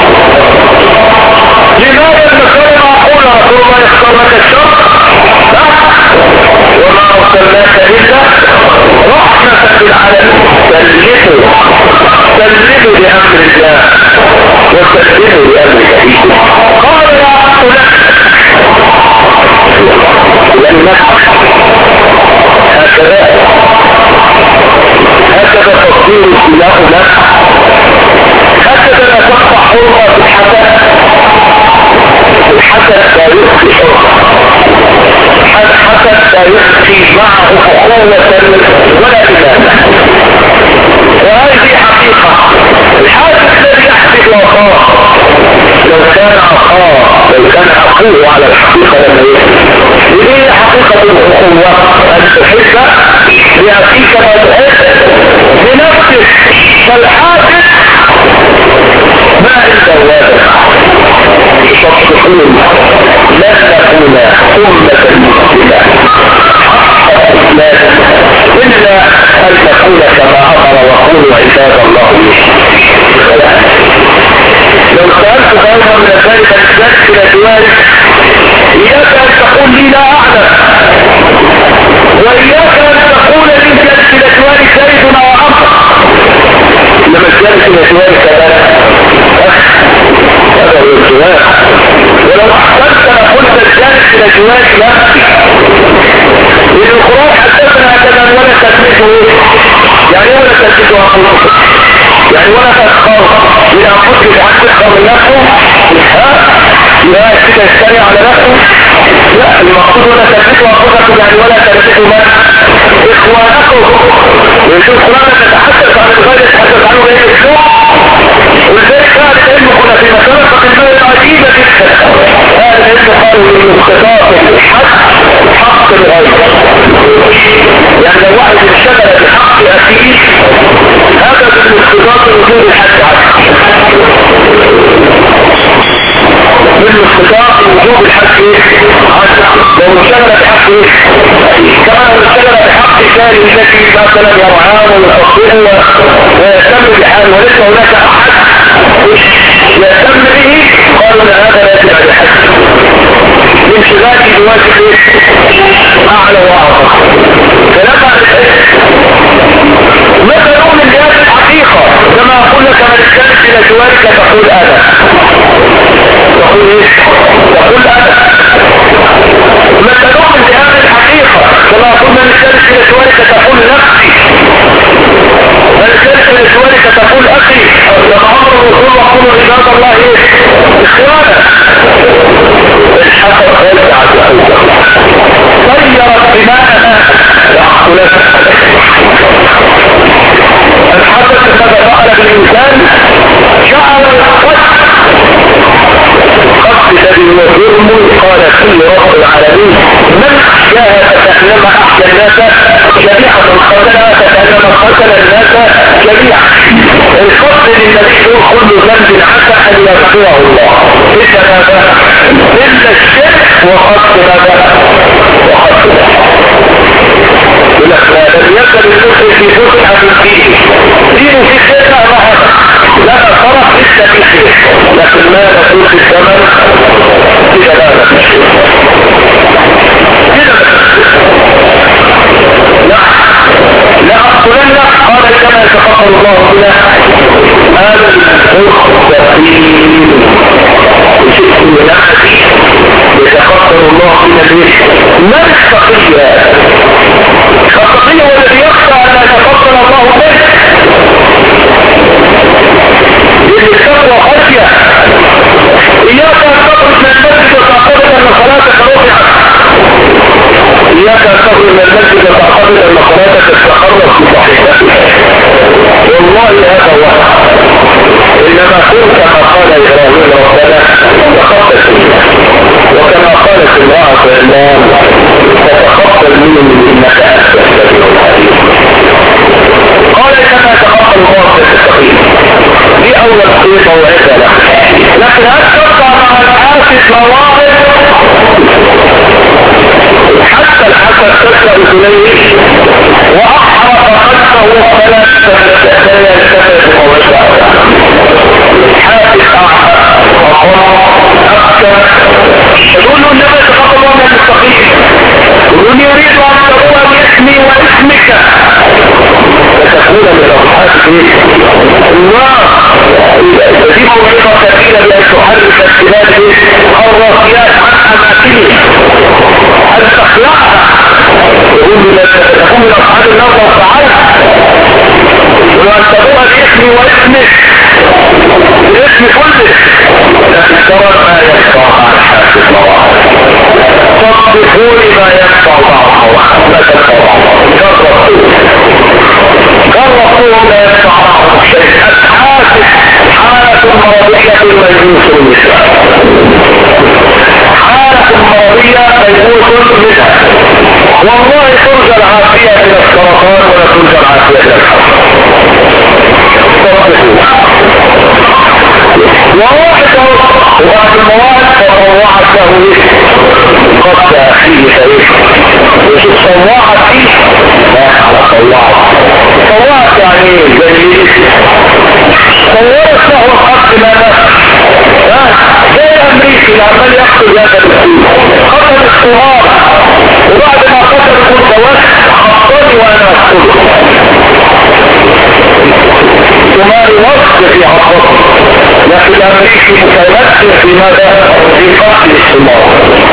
لماذا المسألة معقولة؟ رسول الله يختار لك الشر؟ لا، وما ارسلناك الا رحمة للعالمين. سلموا لامر الله وسلموا لامر نبيه. قال يا هؤلاء لأنك هكذا تصدير الإله لك، هكذا لا تقطع حرمة الحسد. الحسد لا يخفي حرمة، الحسد لا يخفي معه أخوة ولا إله، وهذه حقيقة. الحاسد الذي يحسد أخاه لو كان أخوه على الحقيقة لما يحسد. إيه حقيقة الأخوة؟ أن تحب لأخيك ما تحب لنفسك. فالحاسد ما عنده واجب تصبحون لن نكون أمة مسلمة إلا أن تكون كما أمر وقولوا عباد الله. لو سألت قوما من ذلك الجد إلى جوارك إياك أن تقول لي لا أعلم، وإياك أن تقول لي جد إلى جوارك زيد أو عمرو. إنما الجد إلى جوارك هذا هو الجوار. ولو أحسنت لقلت الجد إلى جوارك نفسي. إن القرآن حدثنا هكذا ولا تثبته، يعني ولا تثبته أخوك، يعني ولا تتخاف إذا أنفسك عن تخاف من نفسه لا يستطيع يستريع على نفسه. لا، المقصود ولا تثبته أخوك يعني ولا تثبته من إخوانكم. ويشوف القرآن تتحدث عن الغير يتحدث عنه غير الشوق، ولذلك هذا العلم كنا في مسألة فقدماء عجيبة جدا. هذا العلم قالوا من اختطاف الحق حق الغير، يعني لو واحد انشغل بحق أخيه هذا من اختطاف وجود الحق عنه، من اختطاف وجود الحق عنه. لو انشغل بحق كما انشغل بحق ثاني الذي مثلا يرعاه ويحصله ويهتم بحاله وليس هناك احد يهتم به، قالوا لا هذا لا يتبع الحق لانشغاله بواجب اعلى واعظم. فلما متى نؤمن بهذه الحقيقة كما اقول لك من الثالث الى جوارك تقول انا، تقول ايه؟ تقول انا. متى نؤمن بهذه الحقيقة كما اقول من الثالث الى جوارك تقول نفسي، من الثالث الى جوارك تقول اخي. لما امر الرسول وقولوا عباد الله ايه؟ اخوانا. الحسد خلق عز وجل طيرت دماءنا وعقلت. الحسد ماذا فعل بالإنسان؟ جعل القتل الذي هو ظلم. قال فيه رب العالمين من جاهد كأنما أحيا الناس جميعا، من قتلها كأنما قتل الناس جميعا. القتل للنبي كل ذنب عسى أن يغفره الله إلا ماذا؟ إلا الشرك وقتل ماذا؟ وقتل. لم يكن الكفر في فتح من دينه، دينه في خير ظهر لا طرف لسه في خير، لكن ما نقول في الزمن كده لا نفسه كده لا أقتلن. قال كما يتقبل الله بنا المستقيم بشكل نفسي يتقبل الله بنا ما التقي؟ التقي هو الذي يخشى أن يتقبل الله به، للتقوى خشية. إياك أن تخرج من المسجد وتعتقد أن صلاتك رفعت، إياك أن تخرج من المسجد وتعتقد أن صلاتك تسرع إليه وأحرق قلبه فلا يلتفت موضعه حافظ أكثر يقول له إنما يتقبل الله من المستقيم يقول يريد أن تقوى باسمي واسمك فتكون من أصحاب الله دي موعظة كثيرة بأن تحرك السباب الراسيات عن أماكنه أن تخلعها يقول لا تكون من أصحاب النار لو فعلت وأن تقوى باسمي واسمك الاسم كله لكن ترى ما ينفع مع الحاسب مواعظ صدقوني ما ينفع معه ما تنفع جربوه لا ينفع معه شيء الحاسب حالة مرضية مجلوس النساء حالة مرضية مجلوس النساء والله ترجى العافية من السرطان ولا ترجى العافية من الحسن وواحد وبعد المواد فطوعت له قد أخيه فريق وشوف طوعت فيه لا على طوعت يعني زي طورت له الخط ماذا زي الأمريكي اللي عمال يقتل هذا الاسود قتل الصغار وبعد ما قتل كل دوات خطني وأنا أقتله ثم يوصف في عقبته لكن الأمريكي متمثل في ماذا؟ في قتل الصغار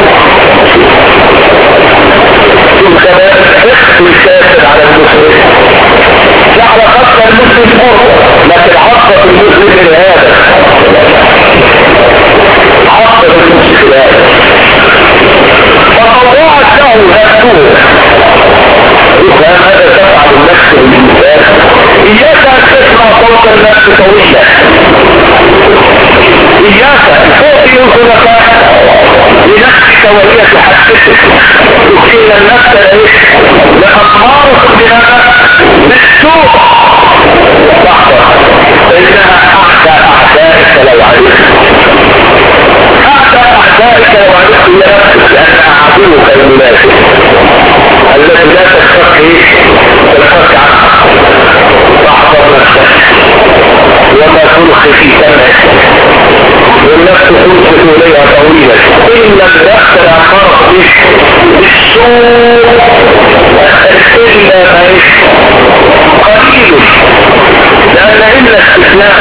ثم كمان حقد الكافر على المسلم جعل قتل المسلم فرصة لكن عقب المسلم الهادف عقب المسلم الهادف فطوعت له هاتوه وكان هذا تفعل النفس الإنسان إياك أن تسمع صوت النفس طويلة إياك فوقي أذنك لنفسك وهي تحدثك تحيل النفس لأمارة بها بالسوء لحظة فإنها أعدى أعدائك لو عرفت أعدى أعدائك لو عرفت هي نفسك لأنها عدوك المنافق الذي لا تتفك عنه تحفظ نفسك وما تلقي في سمعك والنفس تلقي إليها طويلة إن لم يأخذ أمارك بالسوء إلا ما قليل لأن إلا استثناء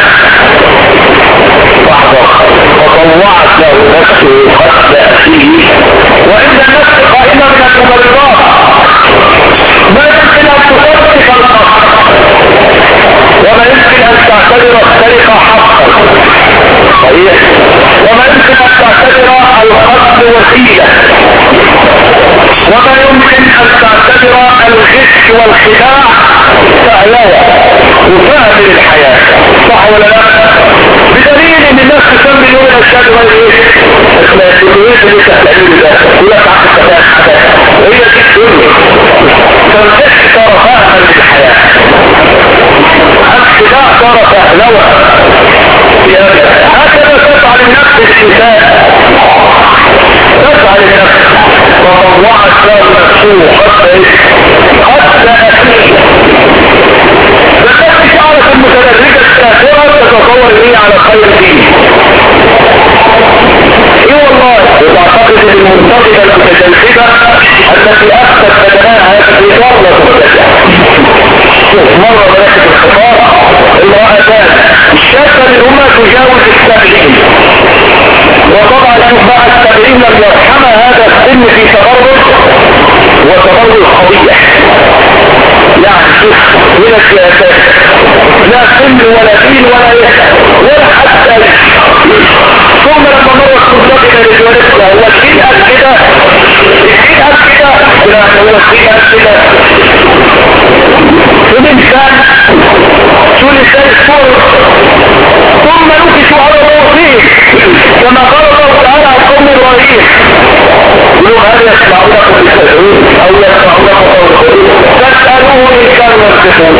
وطوعت له نفسه قتل أخيه وإن النفس قائمة من المبررات ما يمكن أن تصدق القتل وما يمكن أن تعتبر السرقة حقا صحيح وما يمكن أن تعتبر القتل وسيلة وما يمكن أن تعتبر الغش والخداع فهلاوة وفهم للحياة صح ولا لا؟ بدليل ان الناس تسمي يوم الاشهاد غير اخلاص الويس اللي تحتاجه ده ولا تعرف تفاهم حاجة وهي دي الدنيا فالغش صار فهما للحياة الخداع صار فهلوة هكذا تفعل النفس الانسان تفعل النفس وطوعت له نفسه قتل أخيه فكيف تعرف المتدرجة السافرة تتصور ليه على خير دين ايه والله وتعتقد ان المنتظمة المتجلسبة التي اخذت بدناها في ضربة متجلسة مرة ملكة الخطار المرأتان الشابة منهما تجاوز السبعين وطبعا شوف بقى السبعين لم يرحمها هذا السن في تبرج وتبرج قبيح يعني شوف من السياسات لا سن ولا دين ولا يسأل ولا حتى ثم لما مرة تنتقل لجوالتها هو الدين قد كده الدين قد كده لا هو الدين قد كده والإنسان شو لسان الصور ثم نكشوا على الوصيف كما قال الله تعالى عن قوم إبراهيم يقولوا هل يسمعونكم تسألون أو يسمعونكم تسألون فاسألوه إن كانوا يصدقون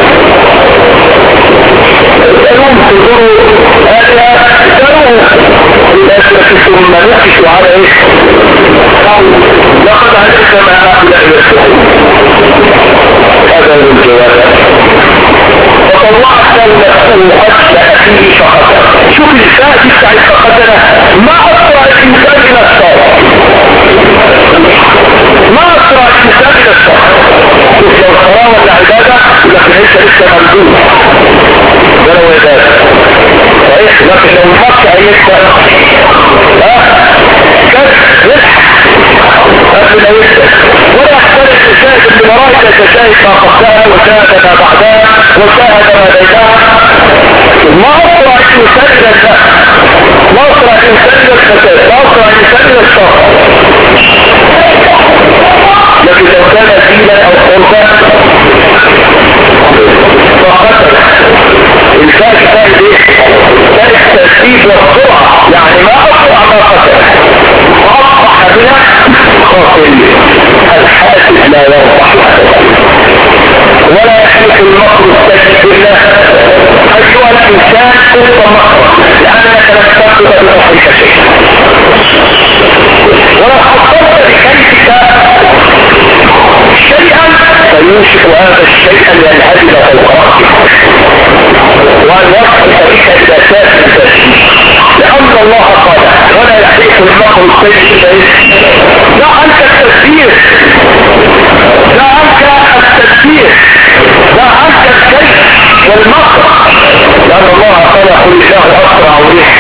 اسألوهم تقولوا هذا اسألوه ثم نكشوا على إيه لقد علمت ما هؤلاء يسمعون لسه ممدود ده لو يداد صحيح. لكن لو المكة هيبدأ كده يضحك قبل ما يبدأ ولا يحتاج تشاهد المرائك تشاهد ما قبلها وشاهد ما بعدها وشاهد ما بينها. ما أسرع أن يسلل النفس، ما أسرع أن يسلل الفساد، ما أسرع أن يسلل الشر. لكن لو كان دينا أو قربا فقتل الفاش فايد ايه؟ فايد التسديد والسرعة، يعني ما أسرع ما قتل وأصبح بنا قاتل. الحاسد لا يرضح ولا يحلف المكر السيء بالله. أيها الإنسان قلت مكر لأنك لم تقل بمكرك شيء، ولو حصلت بكيفك شيئا فيوشك هذا الشيء أن ينهدم فوق رأسك وأن يصل بك إلى ساس التسجيل، لأن الله قال ولا يحلف المكر السيء إلا لا أنت التسبيح، لا أنت التسبيح، لا أنت الكيف والمكر، لأن الله قال قل الله أسرع ريح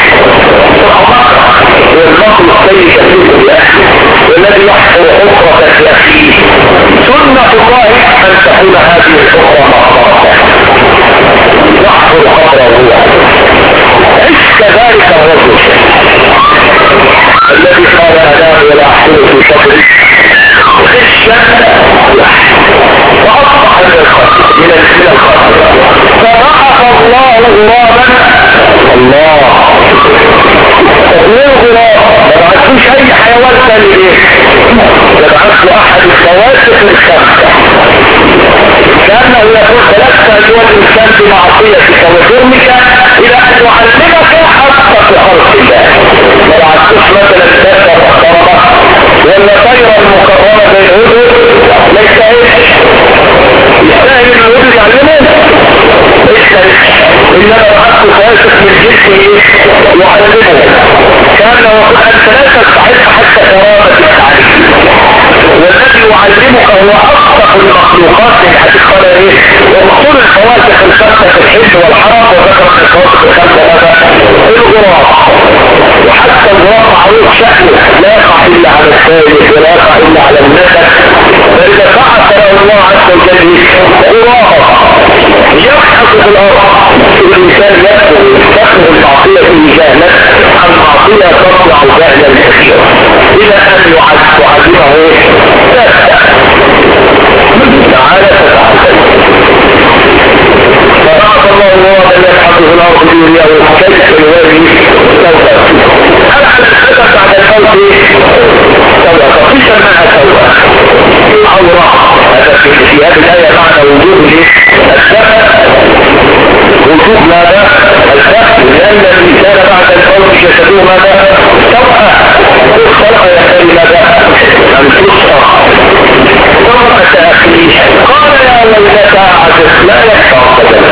والمكر السيء كثير بأهله والذي يحفر أخرى كأخيه. سنة الله أن تكون هذه الأخرى مخبرة يحفر خبره هو. عش كذلك الرجل الذي قال أنام ولا أحسن في صدري خشا وأصبح من الخطر من الخطر فرعف الله غرابا الله تقويه غراب ما بعثوش أي حيوان ثاني ليه؟ يبعث له أحد الخواسق الخمسة كأنه يقول خلقت أيها الإنسان بمعصيتك وجرمك إلى أن يعلمك حقك خلق الله. ما بعثوش مثلا دابة محترمة ولا طيرة المكرمة زي الهدهد ليس ايش يستاهل الهدهد يعلمه ليس انما بعثت فاسق من جسمه يعلمه كأنه يقول انت لا تستحق حتى كرامة التعليم، والذي يعلمك هو اصدق المخلوقات من حديث قال ايه ومقصود الفواسق الخمسة في الحج والحرام وذكر من الفواسق الخمسة هذا الغراب. وحتى الغراب معروف شأنه لا يقع الا على الثالث ولا يقع الا على النسب، فاذا بعث له الله عز وجل غرابا يبحث في الارض الانسان يدخل يستخدم المعصية في جهله المعصية تطلع جهلا كثيرا الى ان يعلمه تعالى تتعلم. فبعث الله غرابا يبحث في الارض ليريه كيف يوري توبه. هل على السبب بعد الموت توبه فقيسا معها توبه عورة. هذا في هذه الآية معنى وجود السبب وجود ماذا السبب، لأن الإنسان بعد الموت جسده ماذا توبه الخلق يحتاج ماذا أن تصرف توبة أخيه. قال يا ويلتى عجز لا يكفر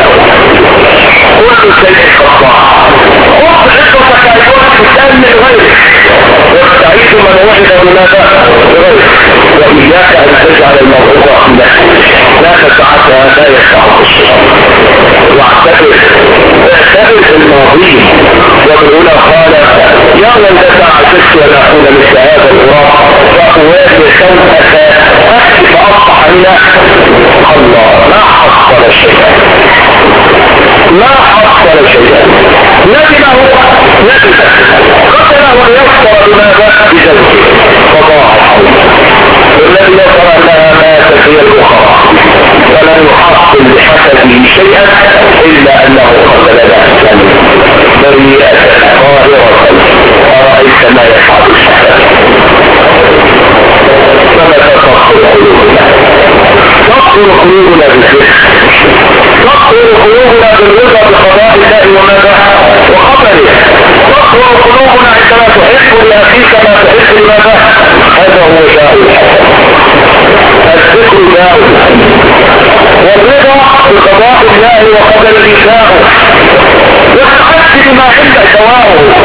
كل شيء خطأ خذ حصتك أيها الإنسان من غيرك واستعيد من وحده لماذا بغيرك وإياك أن تجعل الموضوع في نفسك لا تسعتها لا يسعك واعتبر الماضي. وابن قال يا ويلتى عجزت ولا أكون مثل هذا الغراب فأوالي سوءك أخي فأصبح لنا الله ما حصل شيئا ما حصل شيئا ندمه قتله ويكفر بماذا بزوجه فضاع والذي يظهر انها ماتت هي الاخرى فلم يحصل بحسبه شيئا الا انه قتل نفسا بريئة طاهرة ورأيت ما يفعل الشهادة. فمتى تطهر قلوبنا بالذكر تطهر قلوبنا بالرضا بقضاء الله وماذا وقدره. تطهر قلوبنا عندما تحب لأخيك ما تحب لماذا هذا هو داء الذكر داء والرضا بقضاء الله وقدره داء والتعد بما عندك دواءه